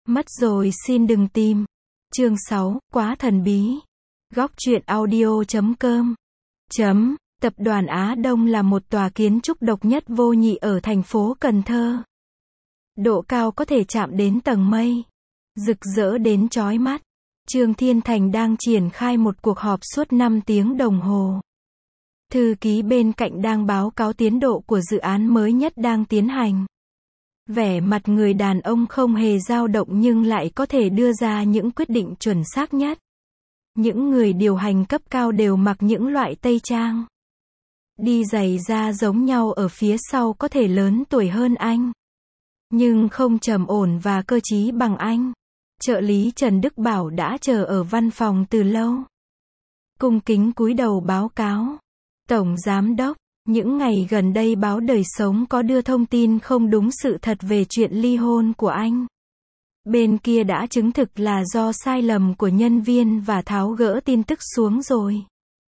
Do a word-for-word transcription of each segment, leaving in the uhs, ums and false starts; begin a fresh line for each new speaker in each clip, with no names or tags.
Mất rồi xin đừng tìm. Chương sáu, quá thần bí. Góc truyện audio chấm com. Chấm. Tập đoàn Á Đông là một tòa kiến trúc độc nhất vô nhị ở thành phố Cần Thơ. Độ cao có thể chạm đến tầng mây. Rực rỡ đến chói mắt. Trương Thiên Thành đang triển khai một cuộc họp suốt năm tiếng đồng hồ. Thư ký bên cạnh đang báo cáo tiến độ của dự án mới nhất đang tiến hành. Vẻ mặt người đàn ông không hề dao động nhưng lại có thể đưa ra những quyết định chuẩn xác nhất. Những người điều hành cấp cao đều mặc những loại tây trang. Đi giày da giống nhau ở phía sau có thể lớn tuổi hơn anh. Nhưng không trầm ổn và cơ trí bằng anh. Trợ lý Trần Đức Bảo đã chờ ở văn phòng từ lâu. Cung kính cúi đầu báo cáo. Tổng Giám đốc, những ngày gần đây báo Đời Sống có đưa thông tin không đúng sự thật về chuyện ly hôn của anh. Bên kia đã chứng thực là do sai lầm của nhân viên và tháo gỡ tin tức xuống rồi.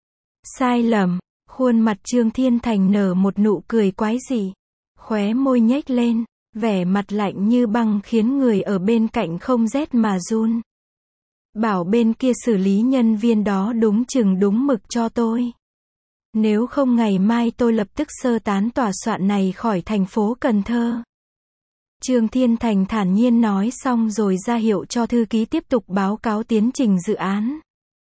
Sai lầm, khuôn mặt Trương Thiên Thành nở một nụ cười quái dị. Khóe môi nhếch lên, vẻ mặt lạnh như băng khiến người ở bên cạnh không rét mà run. Bảo bên kia xử lý nhân viên đó đúng chừng đúng mực cho tôi. Nếu không ngày mai tôi lập tức sơ tán tòa soạn này khỏi thành phố Cần Thơ. Trương Thiên Thành thản nhiên nói xong rồi ra hiệu cho thư ký tiếp tục báo cáo tiến trình dự án.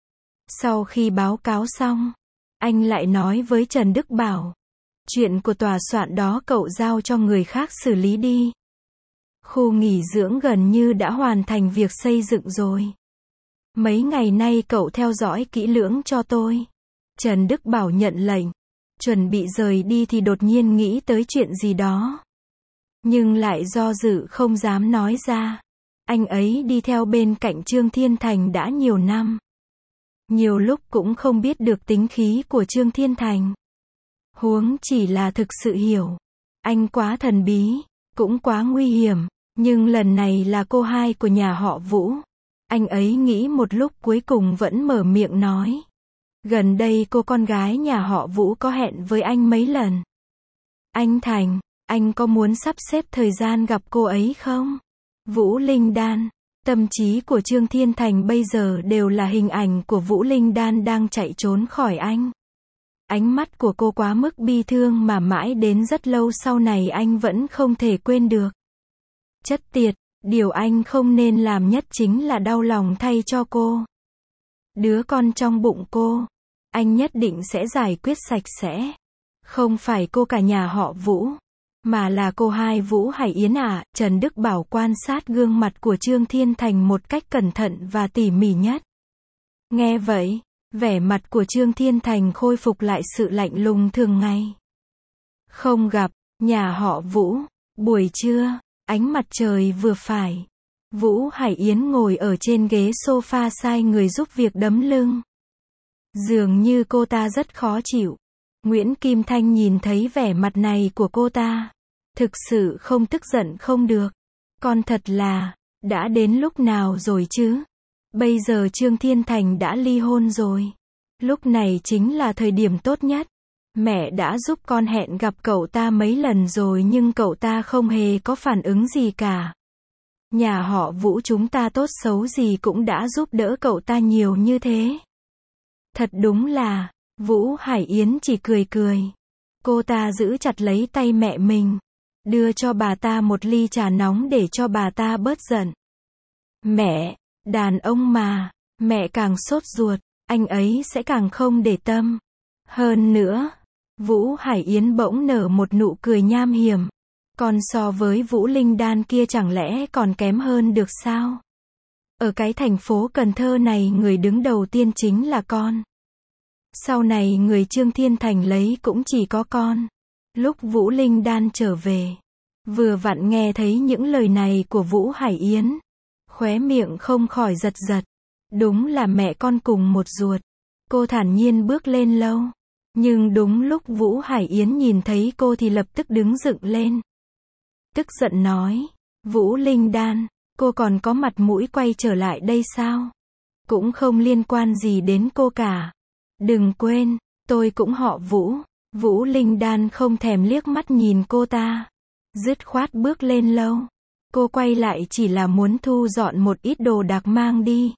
Sau khi báo cáo xong, anh lại nói với Trần Đức Bảo. Chuyện của tòa soạn đó cậu giao cho người khác xử lý đi. Khu nghỉ dưỡng gần như đã hoàn thành việc xây dựng rồi. Mấy ngày nay cậu theo dõi kỹ lưỡng cho tôi. Trần Đức Bảo nhận lệnh. Chuẩn bị rời đi thì đột nhiên nghĩ tới chuyện gì đó. Nhưng lại do dự không dám nói ra. Anh ấy đi theo bên cạnh Trương Thiên Thành đã nhiều năm. Nhiều lúc cũng không biết được tính khí của Trương Thiên Thành. Huống chỉ là thực sự hiểu. Anh quá thần bí, cũng quá nguy hiểm. Nhưng lần này là cô hai của nhà họ Vũ. Anh ấy nghĩ một lúc cuối cùng vẫn mở miệng nói. Gần đây cô con gái nhà họ Vũ có hẹn với anh mấy lần. Anh Thành, anh có muốn sắp xếp thời gian gặp cô ấy không? Vũ Linh Đan. Tâm trí của Trương Thiên Thành bây giờ đều là hình ảnh của Vũ Linh Đan đang chạy trốn khỏi anh. Ánh mắt của cô quá mức bi thương mà mãi đến rất lâu sau này anh vẫn không thể quên được. Chất tiệt, điều anh không nên làm nhất chính là đau lòng thay cho cô. Đứa con trong bụng cô, anh nhất định sẽ giải quyết sạch sẽ. Không phải cô cả nhà họ Vũ, mà là cô hai Vũ Hải Yến à. Trần Đức Bảo quan sát gương mặt của Trương Thiên Thành một cách cẩn thận và tỉ mỉ nhất. Nghe vậy, vẻ mặt của Trương Thiên Thành khôi phục lại sự lạnh lùng thường ngày. Không gặp, nhà họ Vũ, buổi trưa, ánh mặt trời vừa phải. Vũ Hải Yến ngồi ở trên ghế sofa sai người giúp việc đấm lưng. Dường như cô ta rất khó chịu. Nguyễn Kim Thanh nhìn thấy vẻ mặt này của cô ta. Thực sự không tức giận không được. Con thật là, đã đến lúc nào rồi chứ? Bây giờ Trương Thiên Thành đã ly hôn rồi. Lúc này chính là thời điểm tốt nhất. Mẹ đã giúp con hẹn gặp cậu ta mấy lần rồi nhưng cậu ta không hề có phản ứng gì cả. Nhà họ Vũ chúng ta tốt xấu gì cũng đã giúp đỡ cậu ta nhiều như thế. Thật đúng là, Vũ Hải Yến chỉ cười cười. Cô ta giữ chặt lấy tay mẹ mình. Đưa cho bà ta một ly trà nóng để cho bà ta bớt giận. Mẹ, đàn ông mà, mẹ càng sốt ruột, anh ấy sẽ càng không để tâm. Hơn nữa, Vũ Hải Yến bỗng nở một nụ cười nham hiểm. Còn so với Vũ Linh Đan kia chẳng lẽ còn kém hơn được sao? Ở cái thành phố Cần Thơ này người đứng đầu tiên chính là con. Sau này người Trương Thiên Thành lấy cũng chỉ có con. Lúc Vũ Linh Đan trở về, vừa vặn nghe thấy những lời này của Vũ Hải Yến. Khóe miệng không khỏi giật giật. Đúng là mẹ con cùng một ruột. Cô thản nhiên bước lên lâu. Nhưng đúng lúc Vũ Hải Yến nhìn thấy cô thì lập tức đứng dựng lên. Tức giận nói. Vũ Linh Đan, cô còn có mặt mũi quay trở lại đây sao? Cũng không liên quan gì đến cô cả. Đừng quên, tôi cũng họ Vũ. Vũ Linh Đan không thèm liếc mắt nhìn cô ta. Dứt khoát bước lên lâu. Cô quay lại chỉ là muốn thu dọn một ít đồ đạc mang đi.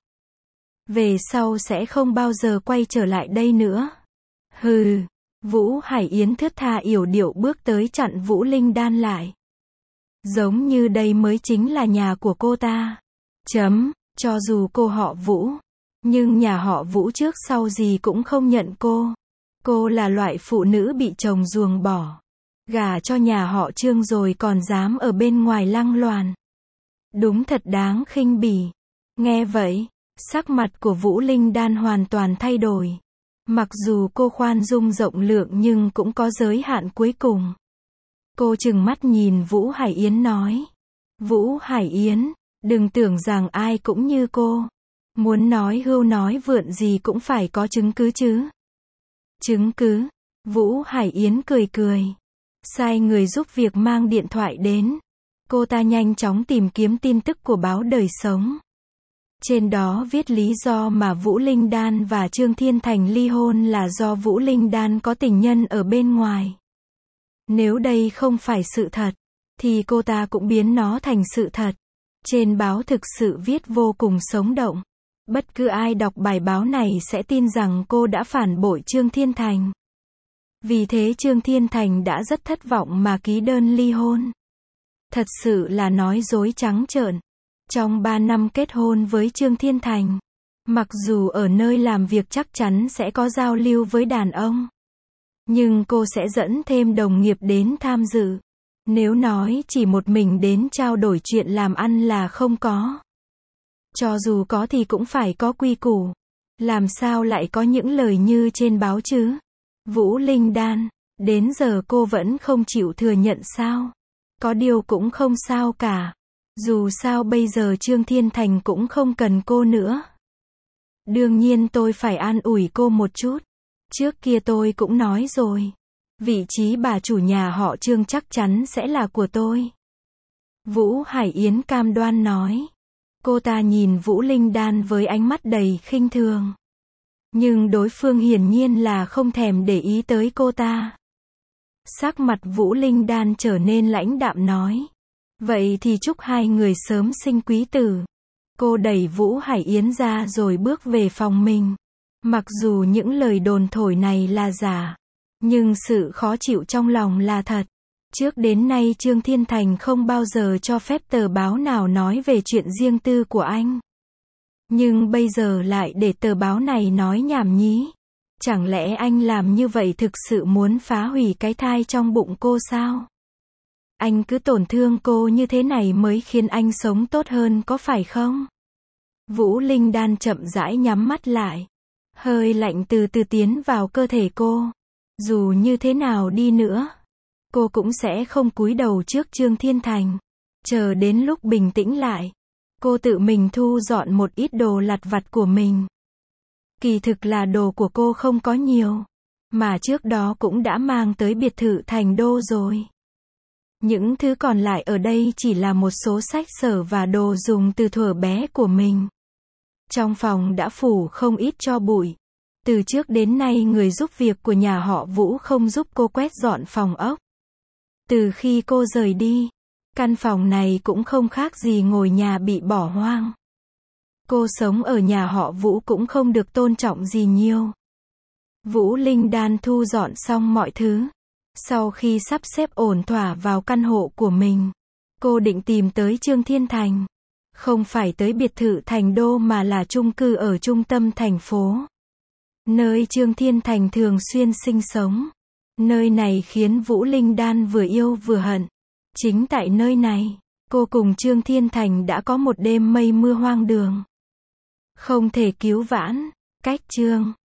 Về sau sẽ không bao giờ quay trở lại đây nữa. Hừ. Vũ Hải Yến thướt tha yểu điệu bước tới chặn Vũ Linh Đan lại. Giống như đây mới chính là nhà của cô ta. Chấm, cho dù cô họ Vũ, nhưng nhà họ Vũ trước sau gì cũng không nhận cô. Cô là loại phụ nữ bị chồng ruồng bỏ. Gả cho nhà họ Trương rồi còn dám ở bên ngoài lăng loàn. Đúng thật đáng khinh bỉ. Nghe vậy, sắc mặt của Vũ Linh Đan hoàn toàn thay đổi. Mặc dù cô khoan dung rộng lượng nhưng cũng có giới hạn cuối cùng. Cô trừng mắt nhìn Vũ Hải Yến nói. Vũ Hải Yến, đừng tưởng rằng ai cũng như cô. Muốn nói hưu nói vượn gì cũng phải có chứng cứ chứ. Chứng cứ? Vũ Hải Yến cười cười. Sai người giúp việc mang điện thoại đến. Cô ta nhanh chóng tìm kiếm tin tức của báo Đời Sống. Trên đó viết lý do mà Vũ Linh Đan và Trương Thiên Thành ly hôn là do Vũ Linh Đan có tình nhân ở bên ngoài. Nếu đây không phải sự thật, thì cô ta cũng biến nó thành sự thật. Trên báo thực sự viết vô cùng sống động. Bất cứ ai đọc bài báo này sẽ tin rằng cô đã phản bội Trương Thiên Thành. Vì thế Trương Thiên Thành đã rất thất vọng mà ký đơn ly hôn. Thật sự là nói dối trắng trợn. Trong ba năm kết hôn với Trương Thiên Thành, mặc dù ở nơi làm việc chắc chắn sẽ có giao lưu với đàn ông, nhưng cô sẽ dẫn thêm đồng nghiệp đến tham dự. Nếu nói chỉ một mình đến trao đổi chuyện làm ăn là không có. Cho dù có thì cũng phải có quy củ. Làm sao lại có những lời như trên báo chứ? Vũ Linh Đan, đến giờ cô vẫn không chịu thừa nhận sao? Có điều cũng không sao cả. Dù sao bây giờ Trương Thiên Thành cũng không cần cô nữa. Đương nhiên tôi phải an ủi cô một chút. Trước kia tôi cũng nói rồi. Vị trí bà chủ nhà họ Trương chắc chắn sẽ là của tôi. Vũ Hải Yến cam đoan nói. Cô ta nhìn Vũ Linh Đan với ánh mắt đầy khinh thường. Nhưng đối phương hiển nhiên là không thèm để ý tới cô ta. Sắc mặt Vũ Linh Đan trở nên lãnh đạm nói. Vậy thì chúc hai người sớm sinh quý tử. Cô đẩy Vũ Hải Yến ra rồi bước về phòng mình. Mặc dù những lời đồn thổi này là giả, nhưng sự khó chịu trong lòng là thật. Trước đến nay Trương Thiên Thành không bao giờ cho phép tờ báo nào nói về chuyện riêng tư của anh. Nhưng bây giờ lại để tờ báo này nói nhảm nhí. Chẳng lẽ anh làm như vậy thực sự muốn phá hủy cái thai trong bụng cô sao? Anh cứ tổn thương cô như thế này mới khiến anh sống tốt hơn có phải không? Vũ Linh Đan chậm rãi nhắm mắt lại. Hơi lạnh từ từ tiến vào cơ thể cô. Dù như thế nào đi nữa, cô cũng sẽ không cúi đầu trước Trương Thiên Thành. Chờ đến lúc bình tĩnh lại, cô tự mình thu dọn một ít đồ lặt vặt của mình. Kỳ thực là đồ của cô không có nhiều, mà trước đó cũng đã mang tới biệt thự Thành Đô rồi. Những thứ còn lại ở đây chỉ là một số sách sở và đồ dùng từ thuở bé của mình. Trong phòng đã phủ không ít tro bụi. Từ trước đến nay người giúp việc của nhà họ Vũ không giúp cô quét dọn phòng ốc. Từ khi cô rời đi, căn phòng này cũng không khác gì ngôi nhà bị bỏ hoang. Cô sống ở nhà họ Vũ cũng không được tôn trọng gì nhiều. Vũ Linh Đan thu dọn xong mọi thứ. Sau khi sắp xếp ổn thỏa vào căn hộ của mình, cô định tìm tới Trương Thiên Thành. Không phải tới biệt thự Thành Đô mà là chung cư ở trung tâm thành phố. Nơi Trương Thiên Thành thường xuyên sinh sống. Nơi này khiến Vũ Linh Đan vừa yêu vừa hận. Chính tại nơi này, cô cùng Trương Thiên Thành đã có một đêm mây mưa hoang đường. Không thể cứu vãn. Cách chương